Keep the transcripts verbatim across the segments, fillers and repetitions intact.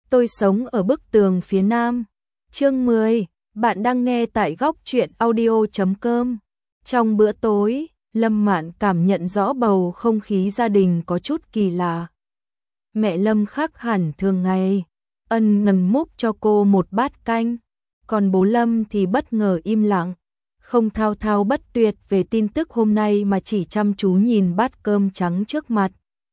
Tôi sống ở bức tường phía nam. Chương mười, bạn đang nghe tại góc truyện audio chấm com. Trong bữa tối, Lâm Mạn cảm nhận rõ bầu không khí gia đình có chút kỳ lạ. Mẹ Lâm khác hẳn thường ngày, ân nần múc cho cô một bát canh, còn bố Lâm thì bất ngờ im lặng, không thao thao bất tuyệt về tin tức hôm nay mà chỉ chăm chú nhìn bát cơm trắng trước mặt.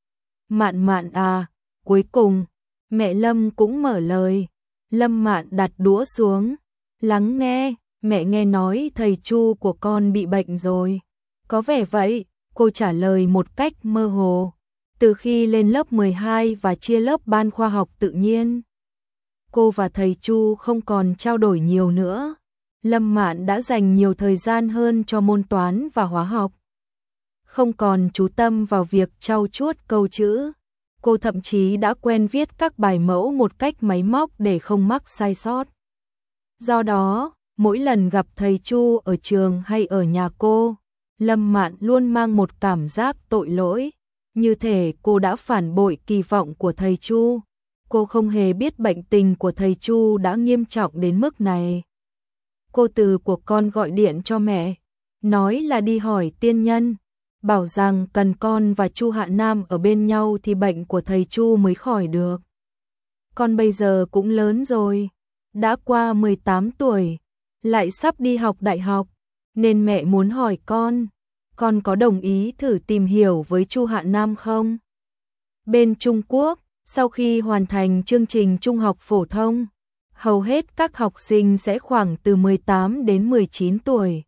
Mạn Mạn à, cuối cùng mẹ Lâm cũng mở lời. Lâm Mạn đặt đũa xuống, lắng nghe. Mẹ nghe nói thầy Chu của con bị bệnh rồi. Có vẻ vậy, cô trả lời một cách mơ hồ. Từ khi lên lớp mười hai và chia lớp ban khoa học tự nhiên, cô và thầy Chu không còn trao đổi nhiều nữa. Lâm Mạn đã dành nhiều thời gian hơn cho môn toán và hóa học, không còn chú tâm vào việc trau chuốt câu chữ. Cô thậm chí đã quen viết các bài mẫu một cách máy móc để không mắc sai sót. Do đó, mỗi lần gặp thầy Chu ở trường hay ở nhà cô, Lâm Mạn luôn mang một cảm giác tội lỗi, như thể cô đã phản bội kỳ vọng của thầy Chu. Cô không hề biết bệnh tình của thầy Chu đã nghiêm trọng đến mức này. Cô từ của con gọi điện cho mẹ, nói là đi hỏi tiên nhân, bảo rằng cần con và Chu Hạ Nam ở bên nhau thì bệnh của thầy Chu mới khỏi được. Con bây giờ cũng lớn rồi, đã qua mười tám tuổi, lại sắp đi học đại học, nên mẹ muốn hỏi con, con có đồng ý thử tìm hiểu với Chu Hạ Nam không? Bên Trung Quốc, sau khi hoàn thành chương trình trung học phổ thông, hầu hết các học sinh sẽ khoảng từ mười tám đến mười chín tuổi.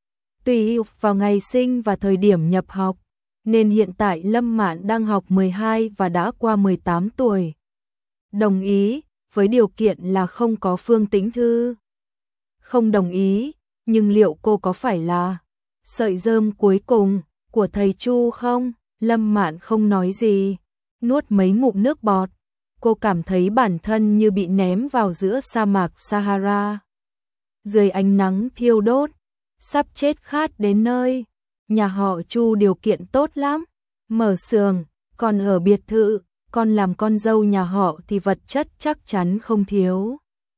Tùy vào ngày sinh và thời điểm nhập học, nên hiện tại Lâm Mạn đang học mười hai và đã qua mười tám tuổi. Đồng ý, với điều kiện là không có Phương Tĩnh Thư. Không đồng ý, nhưng liệu cô có phải là sợi rơm cuối cùng của thầy Chu không? Lâm Mạn không nói gì, nuốt mấy ngụm nước bọt. Cô cảm thấy bản thân như bị ném vào giữa sa mạc Sahara, dưới ánh nắng thiêu đốt, sắp chết khát đến nơi. Nhà họ Chu điều kiện tốt lắm, mở xưởng, còn ở biệt thự, con làm con dâu nhà họ thì vật chất chắc chắn không thiếu.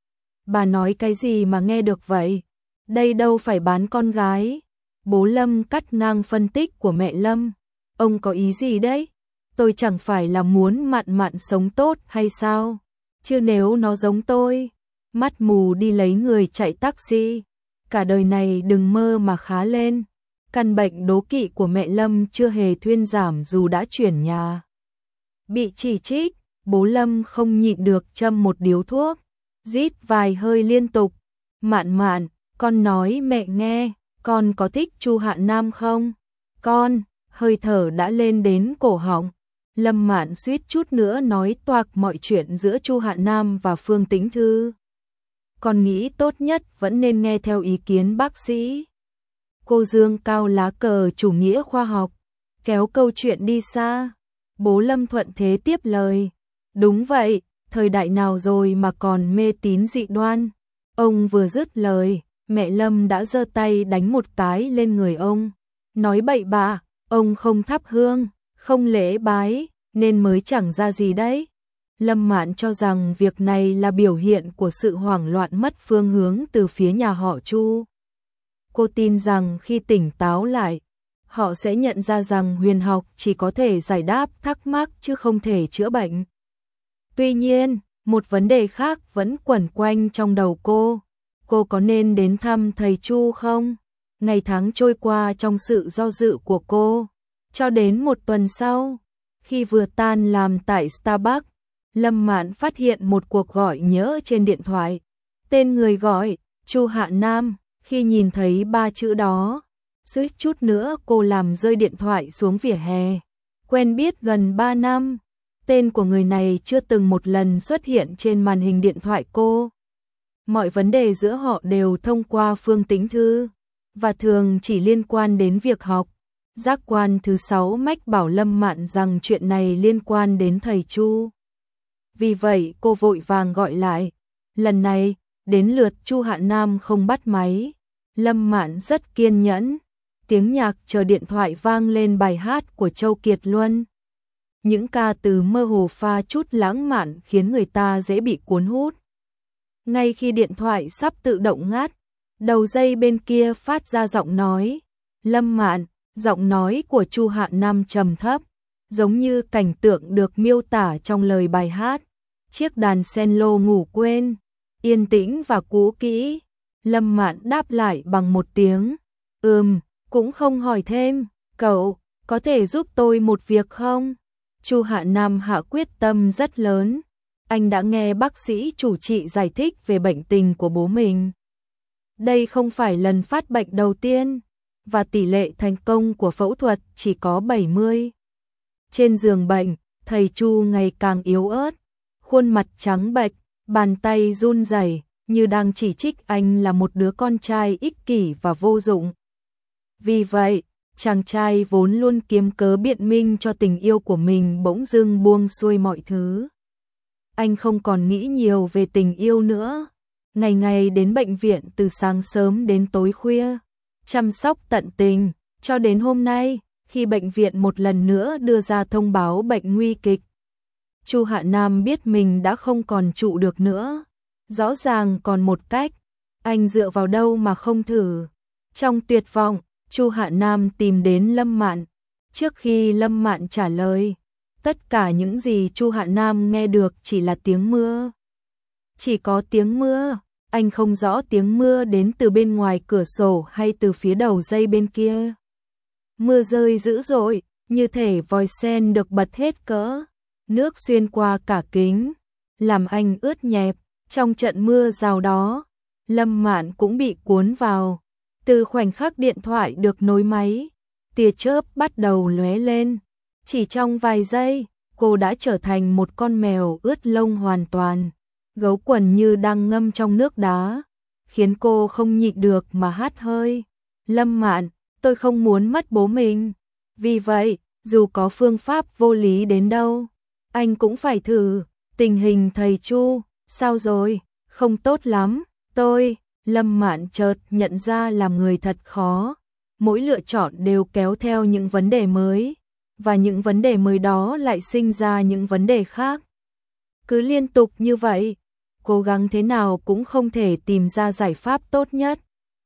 Bà nói cái gì mà nghe được vậy? Đây đâu phải bán con gái. Bố Lâm cắt ngang phân tích của mẹ Lâm. Ông có ý gì đấy? Tôi chẳng phải là muốn Mạn Mạn sống tốt hay sao? Chứ nếu nó giống tôi, mắt mù đi lấy người chạy taxi, cả đời này đừng mơ mà khá lên. Căn bệnh đố kỵ của mẹ Lâm chưa hề thuyên giảm dù đã chuyển nhà. Bị chỉ trích, bố Lâm không nhịn được châm một điếu thuốc, rít vài hơi liên tục. Mạn Mạn, con nói mẹ nghe, con có thích Chu Hạ Nam không? Con, hơi thở đã lên đến cổ họng. Lâm Mạn suýt chút nữa nói toạc mọi chuyện giữa Chu Hạ Nam và Phương Tĩnh Thư. Con nghĩ tốt nhất vẫn nên nghe theo ý kiến bác sĩ. Cô dương cao lá cờ chủ nghĩa khoa học, kéo câu chuyện đi xa. Bố Lâm thuận thế tiếp lời. Đúng vậy, thời đại nào rồi mà còn mê tín dị đoan. Ông vừa dứt lời, mẹ Lâm đã giơ tay đánh một cái lên người ông. Nói bậy bạ, ông không thắp hương, không lễ bái, nên mới chẳng ra gì đấy. Lâm Mạn cho rằng việc này là biểu hiện của sự hoảng loạn mất phương hướng từ phía nhà họ Chu. Cô tin rằng khi tỉnh táo lại, họ sẽ nhận ra rằng huyền học chỉ có thể giải đáp thắc mắc chứ không thể chữa bệnh. Tuy nhiên, một vấn đề khác vẫn quẩn quanh trong đầu cô. Cô có nên đến thăm thầy Chu không? Ngày tháng trôi qua trong sự do dự của cô. Cho đến một tuần sau, khi vừa tan làm tại Starbucks, Lâm Mạn phát hiện một cuộc gọi nhỡ trên điện thoại. Tên người gọi, Chu Hạ Nam. Khi nhìn thấy ba chữ đó, suýt chút nữa cô làm rơi điện thoại xuống vỉa hè. Quen biết gần ba năm, tên của người này chưa từng một lần xuất hiện trên màn hình điện thoại cô. Mọi vấn đề giữa họ đều thông qua Phương Tĩnh Thư, và thường chỉ liên quan đến việc học. Giác quan thứ sáu mách bảo Lâm Mạn rằng chuyện này liên quan đến thầy Chu. Vì vậy cô vội vàng gọi lại. Lần này, đến lượt Chu Hạ Nam không bắt máy. Lâm Mạn rất kiên nhẫn. Tiếng nhạc chờ điện thoại vang lên bài hát của Châu Kiệt Luân. những ca từ mơ hồ pha chút lãng mạn khiến người ta dễ bị cuốn hút. Ngay khi điện thoại sắp tự động ngắt, đầu dây bên kia phát ra giọng nói, Lâm Mạn, giọng nói của Chu Hạ Nam trầm thấp, giống như cảnh tượng được miêu tả trong lời bài hát. Chiếc đàn cello ngủ quên, yên tĩnh và cũ kỹ. Lâm Mạn đáp lại bằng một tiếng, ừm, cũng không hỏi thêm, cậu, có thể giúp tôi một việc không? Chu Hạ Nam hạ quyết tâm rất lớn. Anh đã nghe bác sĩ chủ trị giải thích về bệnh tình của bố mình. Đây không phải lần phát bệnh đầu tiên, và tỷ lệ thành công của phẫu thuật chỉ có bảy mươi. Trên giường bệnh, thầy Chu ngày càng yếu ớt, khuôn mặt trắng bệch, bàn tay run rẩy, như đang chỉ trích anh là một đứa con trai ích kỷ và vô dụng. Vì vậy, chàng trai vốn luôn kiếm cớ biện minh cho tình yêu của mình bỗng dưng buông xuôi mọi thứ. Anh không còn nghĩ nhiều về tình yêu nữa, ngày ngày đến bệnh viện từ sáng sớm đến tối khuya, chăm sóc tận tình, cho đến hôm nay, khi bệnh viện một lần nữa đưa ra thông báo bệnh nguy kịch. Chu Hạ Nam biết mình đã không còn trụ được nữa, rõ ràng còn một cách, anh dựa vào đâu mà không thử. Trong tuyệt vọng, Chu Hạ Nam tìm đến Lâm Mạn. Trước khi Lâm Mạn trả lời, tất cả những gì Chu Hạ Nam nghe được chỉ là tiếng mưa. Chỉ có tiếng mưa, anh không rõ tiếng mưa đến từ bên ngoài cửa sổ hay từ phía đầu dây bên kia. Mưa rơi dữ dội, như thể vòi sen được bật hết cỡ, nước xuyên qua cả kính, làm anh ướt nhẹp. Trong trận mưa rào đó, Lâm Mạn cũng bị cuốn vào. Từ khoảnh khắc điện thoại được nối máy, tia chớp bắt đầu lóe lên. Chỉ trong vài giây, cô đã trở thành một con mèo ướt lông hoàn toàn, gấu quần như đang ngâm trong nước đá, khiến cô không nhịn được mà hắt hơi. Lâm Mạn, tôi không muốn mất bố mình. Vì vậy, dù có phương pháp vô lý đến đâu, anh cũng phải thử. Tình hình thầy Chu, sao rồi? Không tốt lắm. Tôi, Lâm Mạn chợt nhận ra làm người thật khó. Mỗi lựa chọn đều kéo theo những vấn đề mới, và những vấn đề mới đó lại sinh ra những vấn đề khác. Cứ liên tục như vậy, cố gắng thế nào cũng không thể tìm ra giải pháp tốt nhất.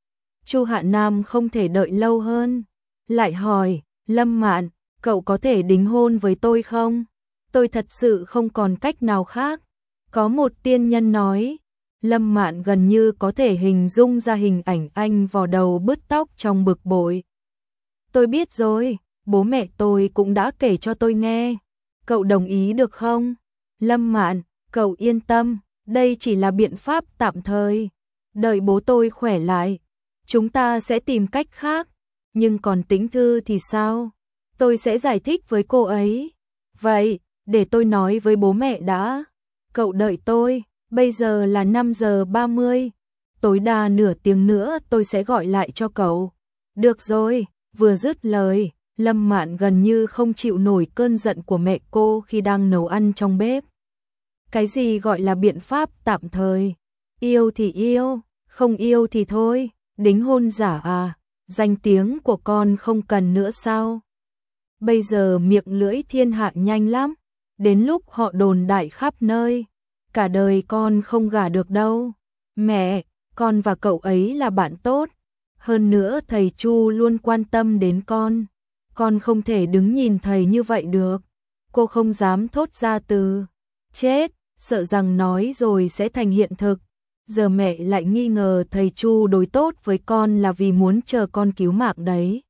Chu Hạ Nam không thể đợi lâu hơn, lại hỏi, Lâm Mạn, cậu có thể đính hôn với tôi không? Tôi thật sự không còn cách nào khác. Có một tiên nhân nói. Lâm Mạn gần như có thể hình dung ra hình ảnh anh vò đầu bứt tóc trong bực bội. Tôi biết rồi, bố mẹ tôi cũng đã kể cho tôi nghe. Cậu đồng ý được không? Lâm Mạn, cậu yên tâm, đây chỉ là biện pháp tạm thời. Đợi bố tôi khỏe lại, chúng ta sẽ tìm cách khác. Nhưng còn Tĩnh Thư thì sao? Tôi sẽ giải thích với cô ấy. Vậy, để tôi nói với bố mẹ đã. Cậu đợi tôi. Bây giờ là năm giờ ba mươi, tối đa nửa tiếng nữa tôi sẽ gọi lại cho cậu. Được rồi, vừa dứt lời, Lâm Mạn gần như không chịu nổi cơn giận của mẹ cô khi đang nấu ăn trong bếp. Cái gì gọi là biện pháp tạm thời? Yêu thì yêu, không yêu thì thôi, đính hôn giả à, danh tiếng của con không cần nữa sao? Bây giờ miệng lưỡi thiên hạ nhanh lắm, đến lúc họ đồn đại khắp nơi. Cả đời con không gả được đâu. Mẹ, con và cậu ấy là bạn tốt. Hơn nữa thầy Chu luôn quan tâm đến con. Con không thể đứng nhìn thầy như vậy được. Cô không dám thốt ra từ chết, sợ rằng nói rồi sẽ thành hiện thực. Giờ mẹ lại nghi ngờ thầy Chu đối tốt với con là vì muốn chờ con cứu mạng đấy.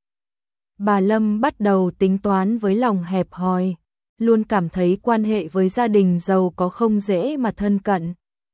Bà Lâm bắt đầu tính toán với lòng hẹp hòi. Luôn cảm thấy quan hệ với gia đình giàu có không dễ mà thân cận.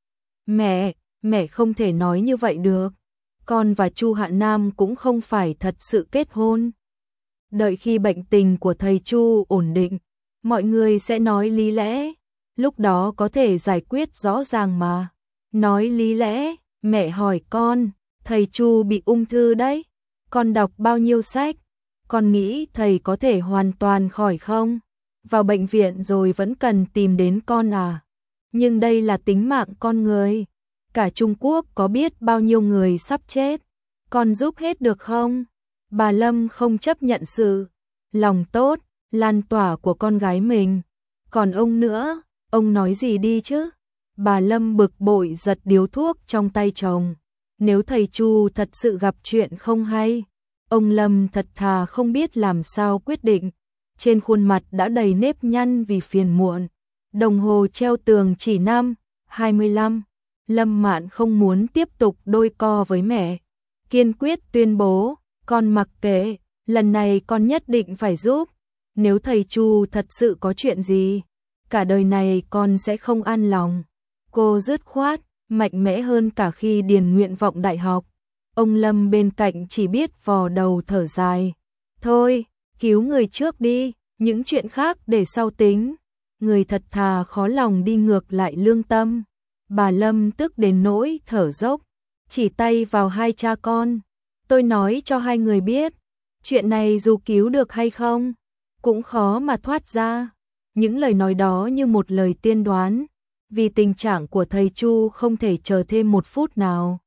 Mẹ, mẹ không thể nói như vậy được. Con và Chu Hạ Nam cũng không phải thật sự kết hôn. Đợi khi bệnh tình của thầy Chu ổn định, mọi người sẽ nói lý lẽ. Lúc đó có thể giải quyết rõ ràng mà. Nói lý lẽ, mẹ hỏi con, thầy Chu bị ung thư đấy. Con đọc bao nhiêu sách? Con nghĩ thầy có thể hoàn toàn khỏi không? Vào bệnh viện rồi vẫn cần tìm đến con à? Nhưng đây là tính mạng con người. Cả Trung Quốc có biết bao nhiêu người sắp chết. Con giúp hết được không? Bà Lâm không chấp nhận sự lòng tốt, lan tỏa của con gái mình. Còn ông nữa, ông nói gì đi chứ? Bà Lâm bực bội giật điếu thuốc trong tay chồng. Nếu thầy Chu thật sự gặp chuyện không hay, ông Lâm thật thà không biết làm sao quyết định. Trên khuôn mặt đã đầy nếp nhăn vì phiền muộn. Đồng hồ treo tường chỉ năm hai mươi lăm. Lâm Mạn không muốn tiếp tục đôi co với mẹ. Kiên quyết tuyên bố, con mặc kệ, lần này con nhất định phải giúp. Nếu thầy Chu thật sự có chuyện gì, cả đời này con sẽ không an lòng. Cô dứt khoát, mạnh mẽ hơn cả khi điền nguyện vọng đại học. Ông Lâm bên cạnh chỉ biết vò đầu thở dài. Thôi, cứu người trước đi, những chuyện khác để sau tính. Người thật thà khó lòng đi ngược lại lương tâm. Bà Lâm tức đến nỗi thở dốc, chỉ tay vào hai cha con. Tôi nói cho hai người biết, chuyện này dù cứu được hay không, cũng khó mà thoát ra. Những lời nói đó như một lời tiên đoán, vì tình trạng của thầy Chu không thể chờ thêm một phút nào.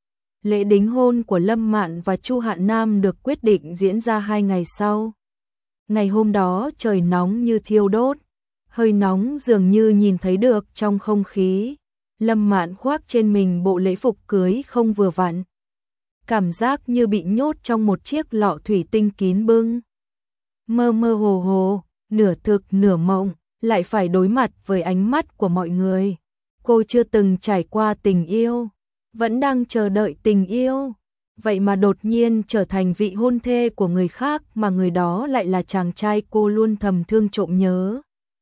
Lễ đính hôn của Lâm Mạn và Chu Hạn Nam được quyết định diễn ra hai ngày sau. Ngày hôm đó trời nóng như thiêu đốt, hơi nóng dường như nhìn thấy được trong không khí. Lâm Mạn khoác trên mình bộ lễ phục cưới không vừa vặn. Cảm giác như bị nhốt trong một chiếc lọ thủy tinh kín bưng. Mơ mơ hồ hồ, nửa thực nửa mộng, lại phải đối mặt với ánh mắt của mọi người. Cô chưa từng trải qua tình yêu, vẫn đang chờ đợi tình yêu. Vậy mà đột nhiên trở thành vị hôn thê của người khác, mà người đó lại là chàng trai cô luôn thầm thương trộm nhớ.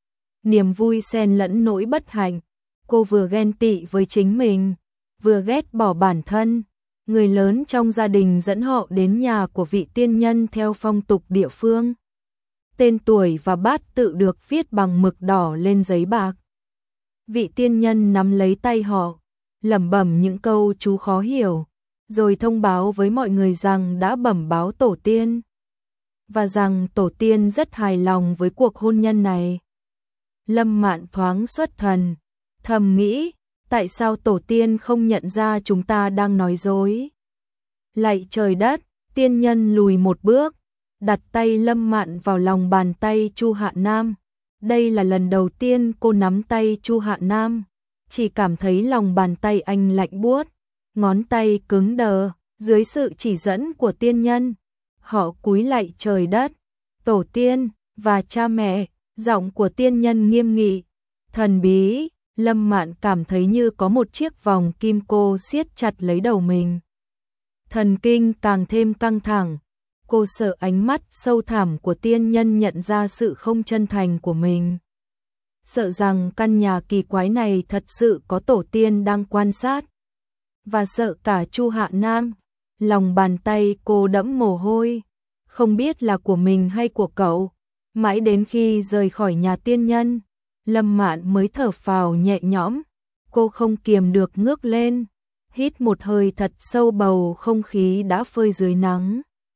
Niềm vui xen lẫn nỗi bất hạnh. Cô vừa ghen tị với chính mình, vừa ghét bỏ bản thân. Người lớn trong gia đình dẫn họ đến nhà của vị tiên nhân theo phong tục địa phương. Tên tuổi và bát tự được viết bằng mực đỏ lên giấy bạc. Vị tiên nhân nắm lấy tay họ, lẩm bẩm những câu chú khó hiểu, rồi thông báo với mọi người rằng đã bẩm báo tổ tiên, và rằng tổ tiên rất hài lòng với cuộc hôn nhân này. Lâm Mạn thoáng xuất thần, thầm nghĩ, tại sao tổ tiên không nhận ra chúng ta đang nói dối? Lạy trời đất, tiên nhân lùi một bước, đặt tay Lâm Mạn vào lòng bàn tay Chu Hạn Nam. Đây là lần đầu tiên cô nắm tay Chu Hạn Nam, chỉ cảm thấy lòng bàn tay anh lạnh buốt, ngón tay cứng đờ. Dưới sự chỉ dẫn của tiên nhân, họ cúi lạy trời đất, tổ tiên và cha mẹ. Giọng của tiên nhân nghiêm nghị, thần bí. Lâm Mạn cảm thấy như có một chiếc vòng kim cô siết chặt lấy đầu mình. Thần kinh càng thêm căng thẳng. Cô sợ ánh mắt sâu thẳm của tiên nhân nhận ra sự không chân thành của mình. Sợ rằng căn nhà kỳ quái này thật sự có tổ tiên đang quan sát. Và sợ cả Chu Hạn Nam. Lòng bàn tay cô đẫm mồ hôi, không biết là của mình hay của cậu. Mãi đến khi rời khỏi nhà tiên nhân, Lâm Mạn mới thở phào nhẹ nhõm. Cô không kiềm được ngước lên, hít một hơi thật sâu, bầu không khí đã phơi dưới nắng.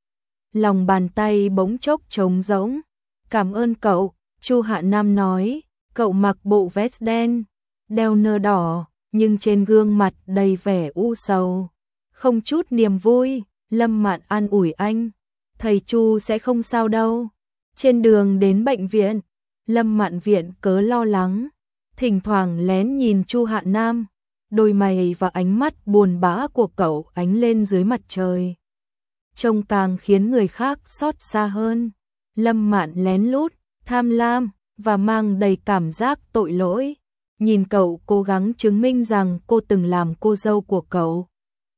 Lòng bàn tay bỗng chốc trống rỗng. Cảm ơn cậu, Chu Hạn Nam nói. Cậu mặc bộ vest đen, đeo nơ đỏ, nhưng trên gương mặt đầy vẻ u sầu, không chút niềm vui. Lâm Mạn an ủi anh, thầy Chu sẽ không sao đâu. Trên đường đến bệnh viện, Lâm Mạn viện cớ lo lắng, thỉnh thoảng lén nhìn Chu Hạn Nam. Đôi mày và ánh mắt buồn bã của cậu ánh lên dưới mặt trời, trông càng khiến người khác xót xa hơn. Lâm Mạn lén lút, tham lam và mang đầy cảm giác tội lỗi, nhìn cậu cố gắng chứng minh rằng cô từng làm cô dâu của cậu.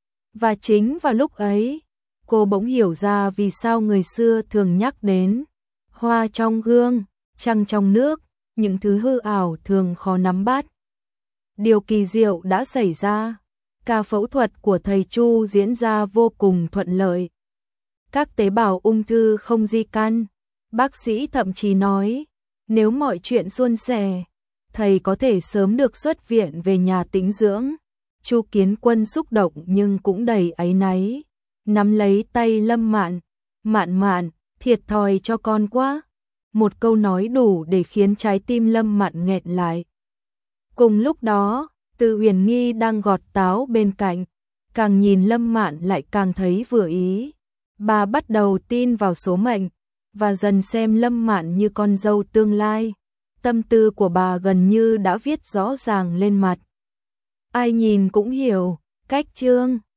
Và chính vào lúc ấy, cô bỗng hiểu ra vì sao người xưa thường nhắc đến hoa trong gương, trăng trong nước, những thứ hư ảo thường khó nắm bắt. Điều kỳ diệu đã xảy ra. Ca phẫu thuật của thầy Chu diễn ra vô cùng thuận lợi. Các tế bào ung thư không di căn. Bác sĩ thậm chí nói, nếu mọi chuyện suôn sẻ, thầy có thể sớm được xuất viện về nhà tĩnh dưỡng. Chu Kiến Quân xúc động nhưng cũng đầy áy náy, nắm lấy tay Lâm Mạn. Mạn Mạn, thiệt thòi cho con quá. Một câu nói đủ để khiến trái tim Lâm Mạn nghẹn lại. Cùng lúc đó, Từ Huyền Nghi đang gọt táo bên cạnh, càng nhìn Lâm Mạn lại càng thấy vừa ý. Bà bắt đầu tin vào số mệnh và dần xem Lâm Mạn như con dâu tương lai. tâm tư của bà gần như đã viết rõ ràng lên mặt. Ai nhìn cũng hiểu, cách Trương